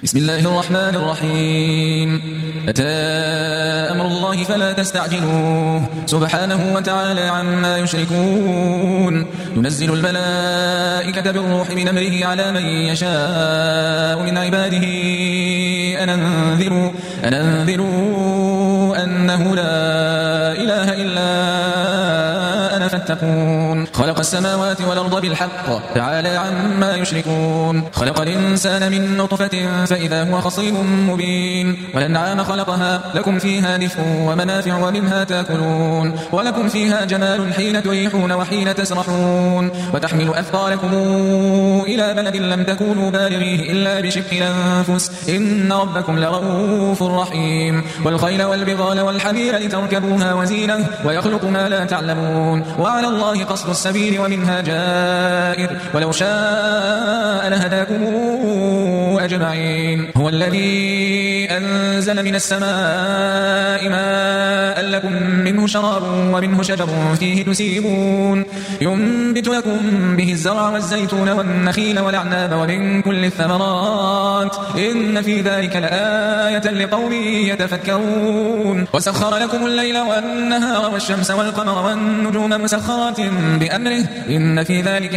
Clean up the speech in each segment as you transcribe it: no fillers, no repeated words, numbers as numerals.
بسم الله الرحمن الرحيم. أتى أمر الله فلا تستعجلوه سبحانه وتعالى عما يشركون. ينزل الملائكة بالروح من أمره على من يشاء من عباده أن أنذروا أنه لا إله إلا أنا فاتقون. خلق السماوات والأرض بالحق تعالى عما يشركون. خلق الإنسان من نطفة فإذا هو خصيم مبين. والأنعام خلقها لكم فيها دفء ومنافع ومنها تأكلون. ولكم فيها جمال حين تريحون وحين تسرحون. وتحمل أثقالكم إلى بلد لم تكونوا بالغيه إلا بشق الأنفس إن ربكم لرؤوف رحيم. والخيل والبغال والحمير لتركبوها وزينة ويخلق ما لا تعلمون. وعلى الله قصد السبيل ومنها جائر ولو شاء لهداكم أجمعين. هو الذي أنزل من السماء ماء لكم منه شراب ومنه شجر فيه تسيمون. ينبت لكم به الزرع والزيتون والنخيل والأعناب ومن كل الثمرات إن في ذلك لآية لقوم يتفكرون. وسخر لكم الليل والنهار والشمس والقمر والنجوم مسخرات بأمره إن في ذلك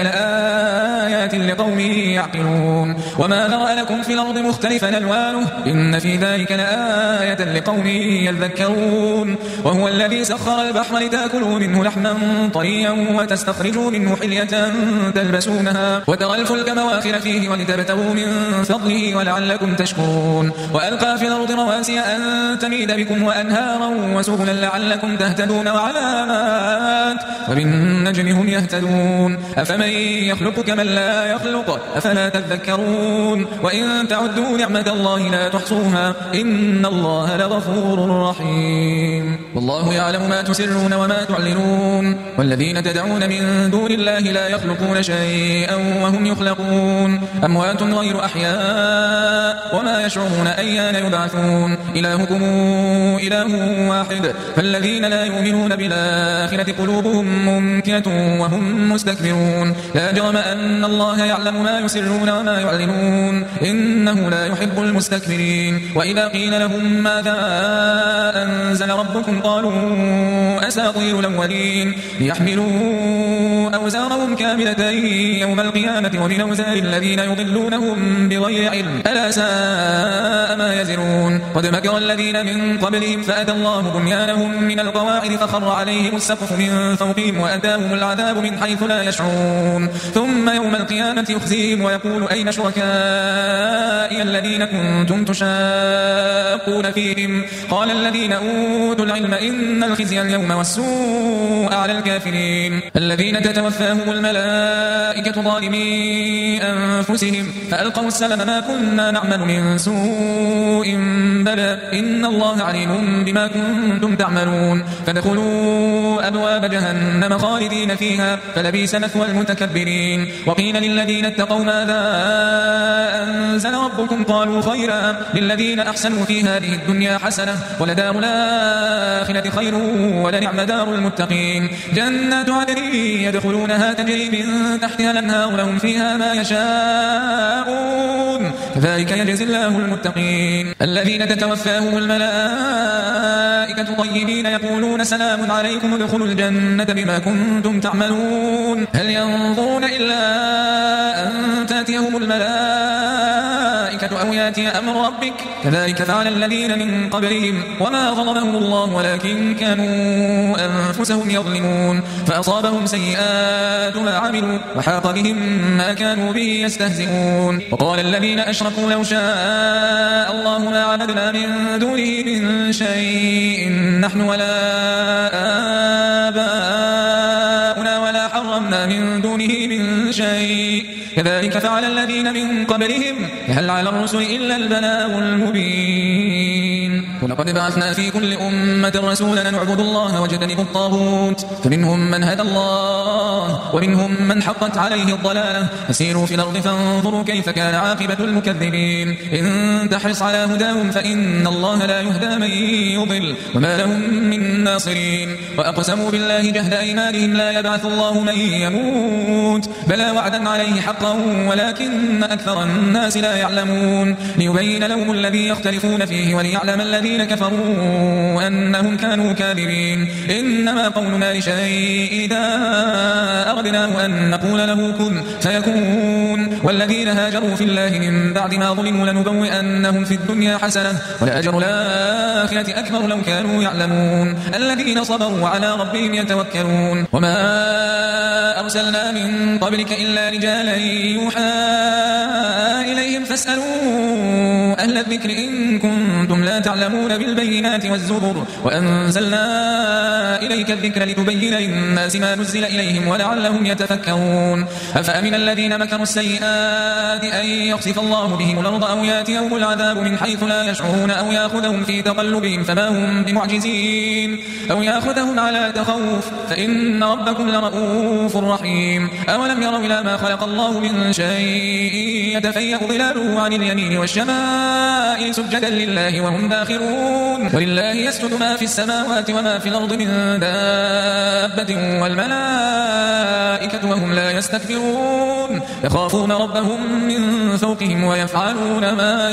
لآيات لقوم يعقلون. وما ذرأ لكم في الأرض مختلفا ألوانه إن في ذلك لآية لقوم يذكرون. وهو الذي سخر البحر لتأكلوا منه لحما طريا وتستخرجوا منه حلية تلبسونها وترى الفلك مواخر فيه ولتبتغوا من فضله ولعلكم تشكرون. وألقى في الأرض رواسي أن تميد بكم وأنهارا وسبلا لعلكم تهتدون وعلامات وبالنجم هم يهتدون. أفمن يخلق كمن لا يخلق أفلا تذكرون. وإن تعدوا نعمة الله لا تحصوها إن الله لغفور رحيم. والله يعلم ما تسرون وما تعلنون. والذين تدعون من دون الله لا يخلقون شيئا وهم يخلقون. أموات غير أحياء وما يشعرون أيان يبعثون. إلهكم إله واحد فالذين لا يؤمنون بالآخرة قلوبهم منكرة وهم مستكبرون. لا جرم أن الله يعلم ما يسرون وما يعلنون إنه لا يحب المستكبرين. وإذا قيل لهم ماذا أنزل ربكم قالوا أساطير الأولين ليحملوا أوزارهم كاملة يوم القيامة ومن أوزار الذين يضلونهم بغير علم ألا ساء ما يزرون. قد مكر الذين من قبلهم فأتى الله بنيانهم من القواعد فخر عليهم السقف من فوقهم وأتاهم العذاب من حيث لا يشعرون. ثم يوم القيامة يخزيهم ويقول أين شركائي الذين كنتم تشاقون فيهم قال الذين أوتوا العلم إن الخزي اليوم والسوء على الكافرين الذين تتوفاهم الملائكة ظالمي أنفسهم فألقوا السلم ما كنا نعمل من سوء بلى إن الله عليم بما كنتم تعملون. فادخلوا أبواب جهنم خالدين فيها فلبئس مثوى المتكبرين. وقيل للذين اتقوا ماذا أنزل ربكم قالوا خيرا للذين أحسنوا في هذه الدنيا حسنة ولدار الآخرة خير ولنعم دار المتقين. جنات عدن يدخلونها تجري من تحتها الأنهار لهم فيها ما يشاءون كذلك يجزي الله المتقين. الذين تتوفاهم الملائكة طيبين يقولون سلام عليكم ادخلوا الجنة بما كنتم تعملون. هل ينظرون إلا أن تأتيهم الملائكة أو يأتي أمر ربك كذلك فعل الذين من قبلهم وما ظلمهم الله ولكن كانوا أنفسهم يظلمون. فأصابهم سيئات ما عملوا وحاق بهم ما كانوا به يستهزئون. وقال الذين أشركوا لو شاء الله ما عبدنا من دونه من شيء نحن ولا آباؤنا ولا حرمنا من دونه من شيء كذلك فعل الذين من قبلهم هل على الرسل إلا البلاغ المبين. ولقد بعثنا في كل أمة رسولا أن اعبدوا الله واجتنبوا الطاغوت فمنهم من هدى الله ومنهم من حقت عليه الضلالة فسيروا في الأرض فانظروا كيف كان عاقبة المكذبين إن تحرص على هداهم فإن الله لا يهدى من يضل وما لهم من ناصرين وأقسموا بالله جهد أيمانهم لا يبعث الله من يموت بلى وعدا عليه حقا ولكن أكثر الناس لا يعلمون ليبين لهم الذي يختلفون فيه وليعلم الذين كفروا أنهم كانوا كاذبين إنما قولنا لشيء إذا أردناه أن نقول له كن فيكون والذين هاجروا في الله من بعد ما ظلموا لنبوئنهم في الدنيا حسنة ولأجر الآخرة أكبر لو كانوا يعلمون الذين صبروا وعلى ربهم يتوكلون وما أرسلنا من قبلك إلا رجالا يوحى إليهم فاسألوا أهل الذكر إن كنتم لا تعلمون بالبينات والزبر وأنزلنا إليك الذكر لتبين للناس ما نزل إليهم ولعلهم يتفكرون أفأمن الذين مكروا السيئات أن يخسف الله بهم الأرض أو يأتيهم العذاب من حيث لا يشعرون أو يأخذهم في تقلبهم فما هم بمعجزين أو يأخذهم على تخوف فإن ربكم لرؤوف رحيم أولم يروا إلى ما خلق الله من شيء يتفيأ ظلاله عن اليمين والشمائل سجدا لله وهم داخرون ولله يسجد ما في السماوات وما في الأرض من دابة والملائكة وهم لا يستكبرون يخافون ربهم من فوقهم ويفعلون ما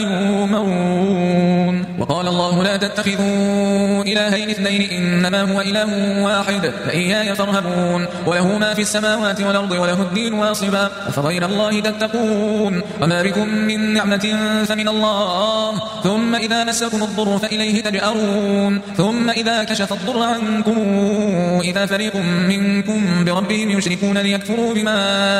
يؤمرون وقال الله لا تتخذوا إلهين اثنين إنما هو إله واحد فإياي فارهبون وله ما في السماوات والأرض وله الدين واصبا أفغير الله تتقون وما بكم من نعمة فمن الله ثم إذا مسكم الضر فإليه تجأرون ثم إذا كشف الضر عنكم إذا فريق منكم بربهم يشركون ليكفروا بما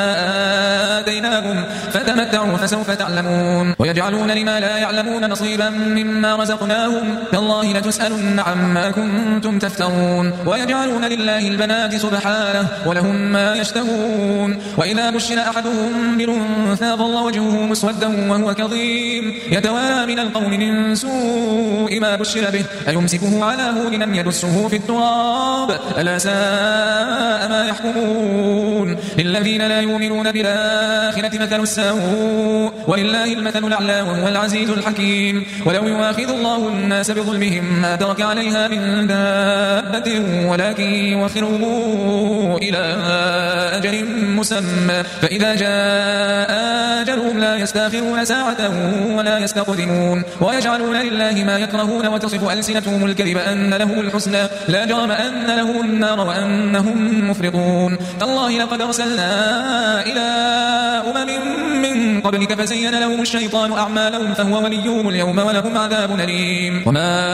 آتيناهم فتمتعوا فسوف تعلمون ويجعلون لما لا يعلمون نصيبا مما رزقناهم تالله لتسألن عما كنتم تفترون ويجعلون لله البنات سبحانه ولهم ما يشتهون وإذا بشر أحدهم بالأنثى ظل وجهه مسودا وهو كظيم يتوارى من القوم من سوء ما بشر به أيمسكه على هون أم يدسه في التراب ألا ساء ما يحكمون للذين لا يؤمنون بالآخرة مثل السوء ولله المثل الأعلى وهو العزيز الحكيم ولو يؤاخذ الله الناس بظلمهم ما ترك عليها من دابة ولكن يؤخرهم إلى أجل مسمى فإذا جاء أجلهم لا يستأخرون ساعة ولا يستقدمون ويجعلون لله ما يكرهون وتصف ألسنتهم الكذب أن له الحسنى لا جرم أن له النار وأنهم مفرطون تالله لقد أرسلنا إلى أمم من قبلك فزين لهم الشيطان أعمالهم فهو وليهم اليوم ولهم عذاب أليم وما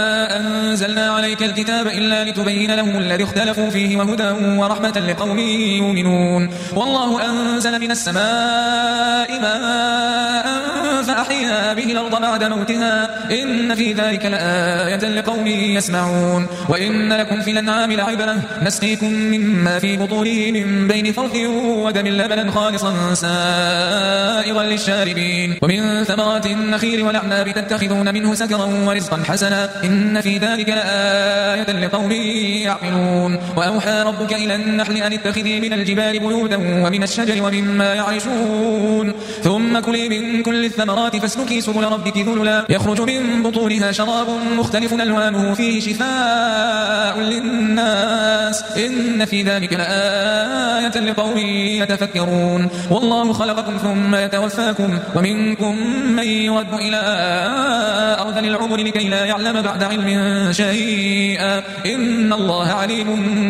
أنزلنا عليك الكتاب إلا لتبين لهم الذي اختلفوا فيه وهدى ورحمة لقوم يؤمنون والله أنزل من السماء ماء فأحيا به الأرض بعد موتها إن في ذلك لآية لقوم يسمعون وإن لكم في الأنعام لعبرة نسقيكم مما في بطونه من بين فرث ودم لبنا خالصا سائغا للشاربين ومن ثمرات النخيل والأعناب تتخذون منه سكرا ورزقا حسنا إن في ذلك لآية لقوم يعقلون وأوحى ربك إلى النحل أن اتخذي من الجبال بيوتا ومن الشجر ومما يعرشون ثم كلي من كل الثمرات فاسلكي سبل ربك ذللا يخرج من بطونها شراب مختلف ألوانه فيه شفاء للناس إن في ذلك لآية لقوم يتفكرون والله خلقكم ثم يتوفاكم ومنكم من يرد إلى أرذل العمر لكي لا يعلم بعد علم شيئا إن الله عليم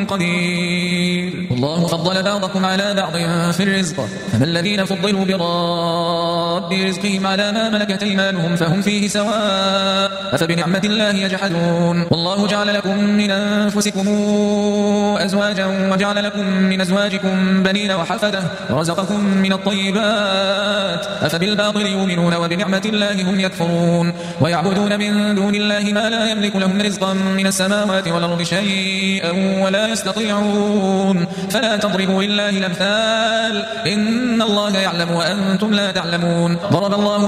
قدير والله فضل بعضكم على بعض في الرزق فما الذين فضلوا براد رزقهم على ما ملكت أيمانهم فهم فيه سواء أفبنعمة الله يجحدون والله جعل لكم من أنفسكم أزواجا وجعل لكم من أزواجكم بنين وحفدة ورزقكم من الطيبات أفبالباطل يؤمنون وبنعمة الله هم يكفرون ويعبدون من دون الله ما لا يملك لهم رزقا من السماوات والأرض شيئا ولا يستطيعون فلا تضربوا لله الأمثال إن الله يعلم وأنتم لا تعلمون ضرب الله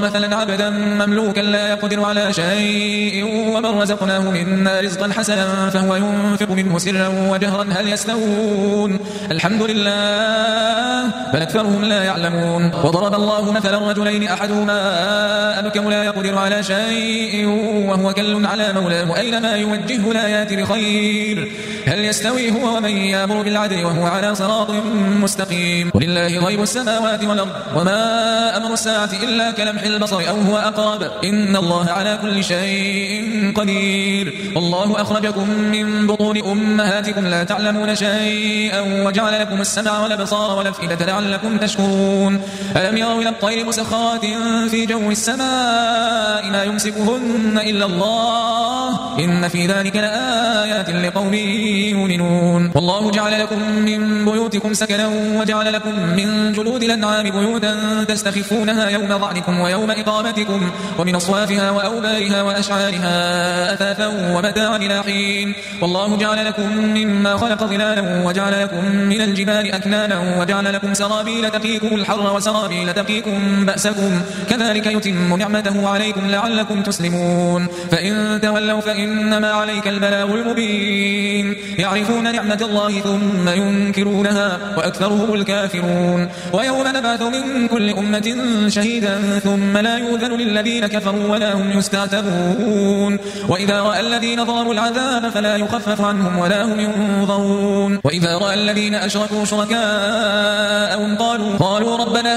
مثلا عبدا مملوكا لا يقدر على شيء ومن رزقناه منا رزقا حسنا فهو ينفق منه سرا وجهرا هل يستوون الحمد لله بل أكثرهم لا يعلمون. وضرب الله مثلا رجلين أحدهما أبكم لا يقدر على شيء وهو كل على مولاه أينما يوجهه لا يأتي بخير هل يستوي هو ومن يأمر بالعدل وهو على صراط مستقيم. ولله غيب السماوات والأرض وما أمر الساعة إلا كلمح البصر أو هو أقرب إن الله على كل شيء قدير. والله أخرجكم من بطون أمهاتكم لا تعلمون شيئا وجعل لكم السمع والأبصار والأفئدة لعلكم تشكرون. ألم يروا إلى الطير مسخرات في جو السماء ما يمسكهن إلا الله إن في ذلك لآيات لقوم يؤمنون. والله جعل لكم من بيوتكم سكنا وجعل لكم من جلود الأنعام بيوتا تستخفونها يوم ظعنكم ويوم إقامتكم ومن أصوافها وأوبارها وأشعارها أثاثا ومتاعا إلى حين. والله جعل لكم مما خلق ظلالا وجعل لكم من الجبال أكنانا وجعل لكم سرابيل تقيكم الحر وسرابيل تقيكم بأسكم كذلك يتم نعمته عليكم لعلكم تسلمون. فإن تولوا فإنما عليك البلاغ المبين يعرفون نعمة الله ثم ينكرونها وأكثرهم الكافرون. ويوم نبعث من كل أمة شهيدا ثم لا يؤذن للذين كفروا ولا هم يستعتبون. وإذا رأى الذين ظلموا العذاب فلا يخفف عنهم ولا هم ينظرون. وإذا رأى الذين أشركوا شركاءهم قالوا ربنا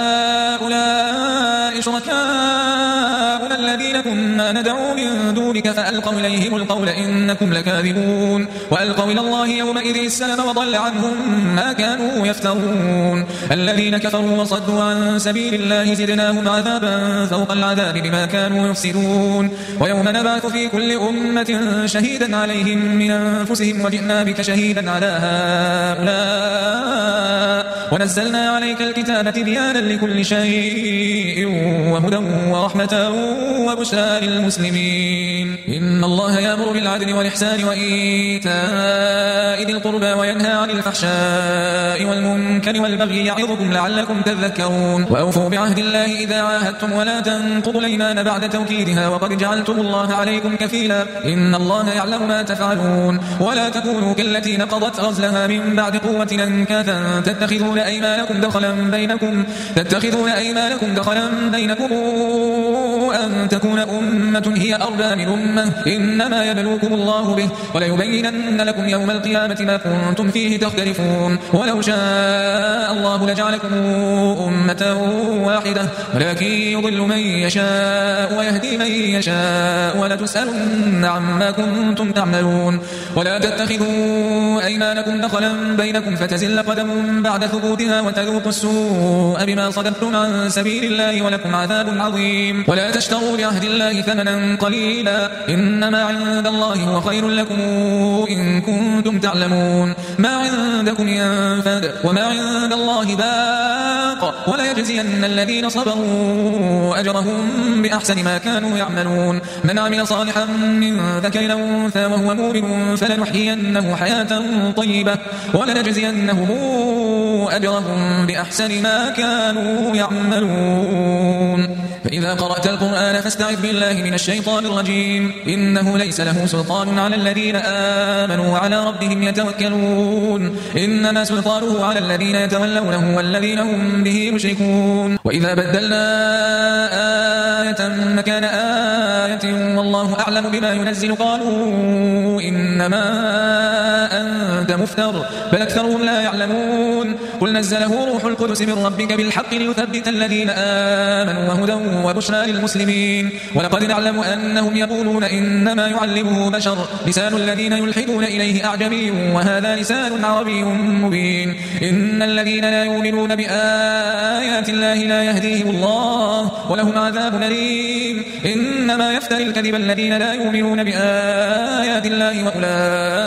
هؤلاء شركاؤنا الذين كنا ندعو من دونك فألقوا إليهم القول إنكم لكاذبون. وألقوا إلى الله يومئذ السلام وضل عنهم ما كانوا يفترون. الذين كفروا وصدوا عن سبيل الله زدناهم عذابا فوق العذاب بما كانوا يفسدون. ويوم نبعث في كل أمة شهيدا عليهم من أنفسهم وجئنا بك شهيدا على هؤلاء ونزلنا عليك الكتاب تبيانا لكل شيء وهدى ورحمة وبشرى للمسلمين. إن الله يأمر بالعدل والإحسان وإيتاء ذي القربى وينهى عن الفحشاء والمنكر والبغي يعظكم لعلكم تذكرون. وأوفوا بعهد الله إذا عاهدتم ولا تنقضوا الأيمان بعد توكيدها وقد جعلتم الله عليكم كفيلا إن الله يعلم ما تفعلون. ولا تكونوا كالتي نقضت غزلها من بعد قوة أنكاثا تتخذون أيمانكم دخلا بينكم أن تكون أمة هي أربى من أمة إنما يبلوكم الله به وليبينن لكم يوم القيامة ما كنتم فيه تختلفون. ولو شاء الله لجعلكم أمة واحدة ولكن يضل من يشاء ويهدي من يشاء ولتسألن عما كنتم تعملون. ولا تتخذوا أيمانكم دخلا بينكم فتزل قدم بعد ثبوتها وتذوقوا السوء بما صددتم عن سبيل الله ولكم عذاب عظيم. ولا تشتروا بعهد الله ثمنا قليلا إنما عند الله هو خير لكم إن كنتم تعلمون. ما عندكم ينفد وما عند الله باق وليجزين الذين صبروا أجرهم بأحسن ما كانوا يعملون. من عمل صالحا من ذكر أو أنثى وهو مؤمن فلنحيينه حياة طيبة ولنجزينهم أجرهم بأحسن ما كانوا يعملون. فإذا قرأت القرآن فاستعذ بالله من الشيطان الرجيم إنه ليس له سلطان على الذين آمنوا وعلى ربهم يتوكلون إنما سلطانه على الذين يتولونه والذين هم به مشركون. وإذا بدلنا آية مكان آية والله أعلم بما ينزل قالوا إنما أنت مفتر بل أكثرهم لا يعلمون. قل نزله روح القدس من ربك بالحق ليثبت الذين آمنوا وهدى وبشرى للمسلمين. ولقد نعلم أنهم يقولون إنما يعلمه بشر لسان الذين يلحدون إليه أعجمي وهذا لسان عربي مبين. إن الذين لا يؤمنون بآيات الله لا يهديهم الله ولهم عذاب أليم. إنما يفتري الكذب الذين لا يؤمنون بآيات الله وأولئك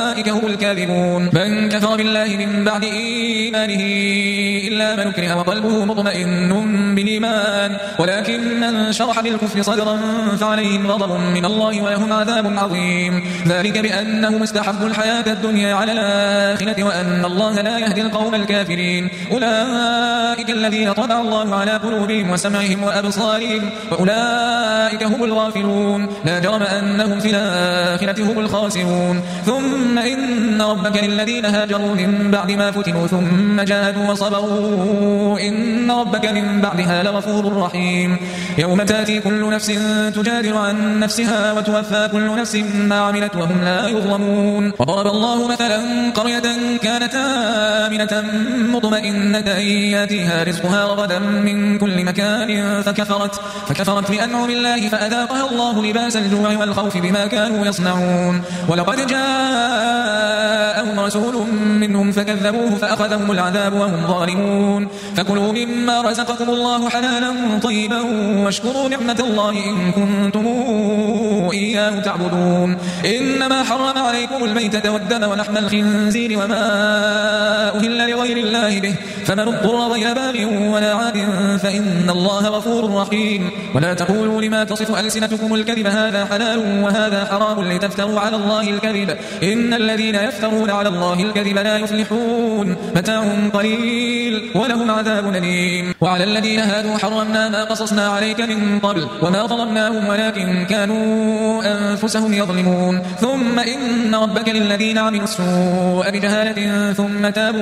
أولئك هم الكاذبون. من كفر بالله من بعد إيمانه إلا من أكره وقلبه مطمئن بالإيمان ولكن من شرح بالكفر صدرا فعليهم غضب من الله ولهم عذاب عظيم. ذلك بأنهم استحبوا الحياة الدنيا على الآخرة وأن الله لا يهدي القوم الكافرين. أولئك الذين طبع الله على قلوبهم وسمعهم وأبصارهم وأولئك هم الغافلون. لا جرم أنهم في الآخرة هم الخاسرون. ثم إن ربك للذين هاجروا من بعد ما فتنوا ثم جاهدوا وصبروا إن ربك من بعدها لغفور رحيم. يوم تأتي كل نفس تجادل عن نفسها وتوفى كل نفس ما عملت وهم لا يظلمون. وضرب الله مثلا قرية كانت آمنة مطمئنة يأتيها رزقها رغدا من كل مكان فكفرت بأنعم الله فأذاقها الله لباس الجوع والخوف بما كانوا يصنعون. ولقد جاءهم رسول منهم فكذبوه فأخذهم العذاب وهم ظالمون. فكلوا مما رزقكم الله حلالا طيبا واشكروا نعمة الله إن كنتم إياه تعبدون. إنما حرم عليكم الميتة والدم ولحم الخنزير وما أهل لغير الله به فمن اضطر غير باغ ولا عاد فإن الله غفور رحيم. ولا تقولوا لما تصف ألسنتكم الكذب هذا حلال وهذا حرام لتفتروا على الله الكذب إن الذين يفترون على الله الكذب لا يفلحون. متاع قليل ولهم عذاب أليم. وعلى الذين هادوا حرمنا ما قصصنا عليك من قبل وما ظلمناهم ولكن كانوا أنفسهم يظلمون. ثم إن ربك للذين عملوا السوء بجهالة ثم تابوا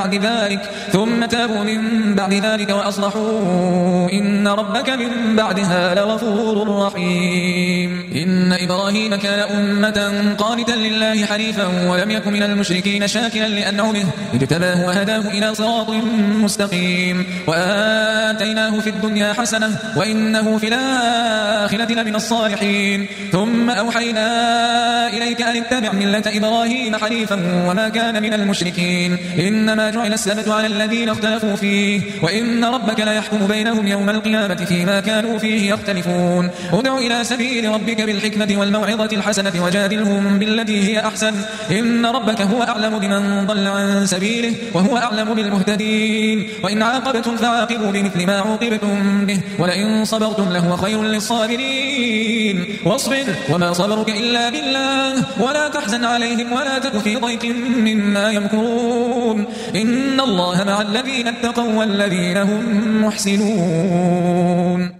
من بعد ذلك وأصلحوا إن ربك من بعدها لغفور رحيم. إن إبراهيم كان أمة قانتا لله حنيفا ولم يكن من المشركين شاكرا لأنعمه اجتباه وهداه إلى صراط مستقيم. وآتيناه في الدنيا حسنة وإنه في الآخرة لمن الصالحين. ثم أوحينا إليك أن اتبع ملة إبراهيم حنيفا وما كان من المشركين. إنما جعل السبت على الذين اختلفوا فيه وإن ربك لا يحكم بينهم يوم القيامة فيما كانوا فيه يختلفون. ادع إلى سبيل ربك بالحكمة والموعظة الحسنة وجادلهم بالتي هي أحسن إن ربك هو أعلم بمن ضل عن سبيله وهو أعلم بالمهتدين. وإن عاقبتم فعاقبوا بمثل ما عوقبتم به ولئن صبرتم لهو خير للصابرين. واصبر وما صبرك إلا بالله ولا تحزن عليهم ولا تك في ضيق مما يمكرون إن الله مع الذين اتقوا والذين هم محسنون.